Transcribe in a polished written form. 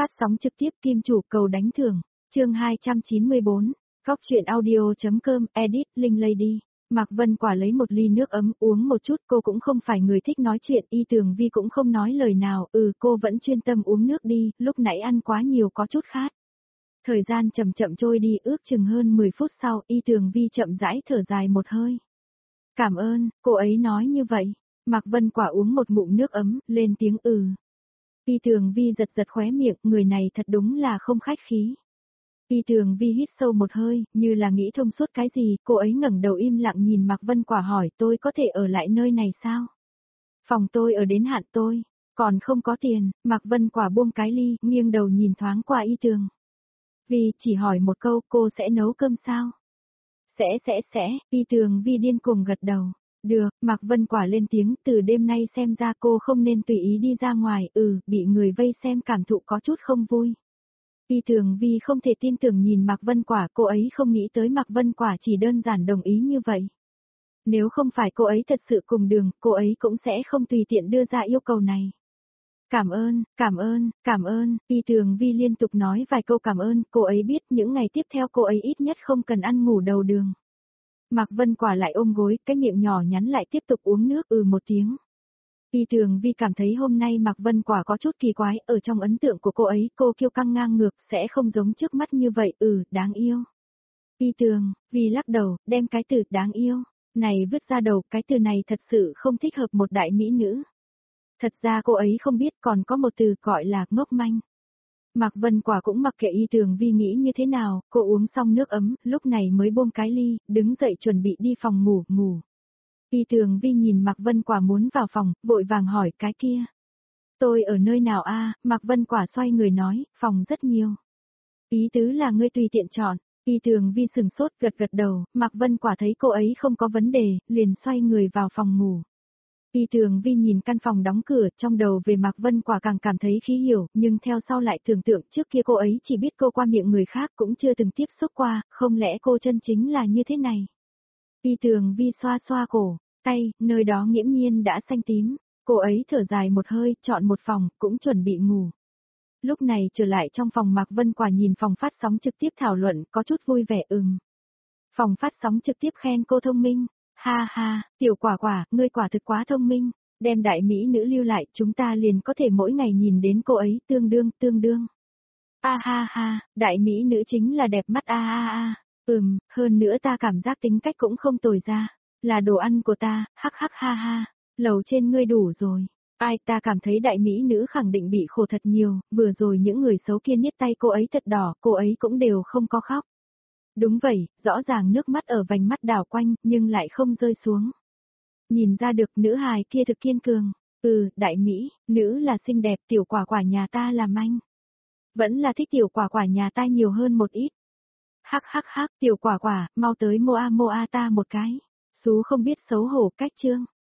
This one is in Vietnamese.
Phát sóng trực tiếp Kim Chủ cầu đánh thưởng, chương 294, Góc truyện audio.com, edit, Linh Lady. Mạc Vân Quả lấy một ly nước ấm uống một chút, cô cũng không phải người thích nói chuyện, Y Tường Vi cũng không nói lời nào, cô vẫn chuyên tâm uống nước đi, lúc nãy ăn quá nhiều có chút khát. Thời gian chậm chậm trôi đi, ước chừng hơn 10 phút sau, Y Tường Vi chậm rãi thở dài một hơi. Cảm ơn, cô ấy nói như vậy. Mạc Vân Quả uống một ngụm nước ấm, lên tiếng Y Tường Vi giật giật khóe miệng, người này thật đúng là không khách khí. Y Tường Vi hít sâu một hơi, như là nghĩ thông suốt cái gì, cô ấy ngẩng đầu im lặng nhìn Mạc Vân Quả hỏi tôi có thể ở lại nơi này sao? Phòng tôi ở đến hạn tôi, còn không có tiền. Mạc Vân Quả buông cái ly, nghiêng đầu nhìn thoáng qua Y Tường Vi, chỉ hỏi một câu, cô sẽ nấu cơm sao? Sẽ, Y Tường Vi điên cuồng gật đầu. Được, Mạc Vân Quả lên tiếng, từ đêm nay xem ra cô không nên tùy ý đi ra ngoài, bị người vây xem cảm thụ có chút không vui. Y Tường Vi không thể tin tưởng nhìn Mạc Vân Quả, cô ấy không nghĩ tới Mạc Vân Quả chỉ đơn giản đồng ý như vậy. Nếu không phải cô ấy thật sự cùng đường, cô ấy cũng sẽ không tùy tiện đưa ra yêu cầu này. Cảm ơn, Y Tường Vi liên tục nói vài câu cảm ơn, cô ấy biết những ngày tiếp theo cô ấy ít nhất không cần ăn ngủ đầu đường. Mạc Vân Quả lại ôm gối, cái miệng nhỏ nhắn lại tiếp tục uống nước một tiếng. Y Tường Vi cảm thấy hôm nay Mạc Vân Quả có chút kỳ quái, ở trong ấn tượng của cô ấy, cô kiêu căng ngang ngược, sẽ không giống trước mắt như vậy, đáng yêu. Y Tường Vi lắc đầu, đem cái từ đáng yêu này vứt ra đầu, cái từ này thật sự không thích hợp một đại mỹ nữ. Thật ra cô ấy không biết còn có một từ gọi là ngốc manh. Mạc Vân Quả cũng mặc kệ Y Tường Vi nghĩ như thế nào, cô uống xong nước ấm, lúc này mới buông cái ly, đứng dậy chuẩn bị đi phòng ngủ. Y Tường Vi nhìn Mạc Vân Quả muốn vào phòng, vội vàng hỏi cái kia. Tôi ở nơi nào a? Mạc Vân Quả xoay người nói, phòng rất nhiều. Ý tứ là ngươi tùy tiện chọn. Y Tường Vi sừng sốt gật đầu, Mạc Vân Quả thấy cô ấy không có vấn đề, liền xoay người vào phòng ngủ. Y Tường Vi nhìn căn phòng đóng cửa, trong đầu về Mạc Vân Quả càng cảm thấy khí hiểu, nhưng theo sau lại tưởng tượng trước kia cô ấy chỉ biết cô qua miệng người khác cũng chưa từng tiếp xúc qua, không lẽ cô chân chính là như thế này. Y Tường Vi xoa xoa cổ, tay, nơi đó nghiễm nhiên đã xanh tím, cô ấy thở dài một hơi, chọn một phòng, cũng chuẩn bị ngủ. Lúc này trở lại trong phòng Mạc Vân Quả nhìn phòng phát sóng trực tiếp thảo luận, có chút vui vẻ Phòng phát sóng trực tiếp khen cô thông minh. Ha ha, tiểu quả, ngươi quả thực quá thông minh, đem đại mỹ nữ lưu lại, chúng ta liền có thể mỗi ngày nhìn đến cô ấy, tương đương. Ha, đại mỹ nữ chính là đẹp mắt hơn nữa ta cảm giác tính cách cũng không tồi ra, là đồ ăn của ta, hắc ha, lầu trên ngươi đủ rồi. Ai, ta cảm thấy đại mỹ nữ khẳng định bị khổ thật nhiều, vừa rồi những người xấu kia niết tay cô ấy thật đỏ, cô ấy cũng đều không có khóc. Đúng vậy, rõ ràng nước mắt ở vành mắt đảo quanh, nhưng lại không rơi xuống. Nhìn ra được nữ hài kia thực kiên cường. Đại Mỹ, nữ là xinh đẹp, tiểu quả nhà ta là manh. Vẫn là thích tiểu quả nhà ta nhiều hơn một ít. Hắc, tiểu quả, mau tới moa ta một cái. Sú không biết xấu hổ cách trương.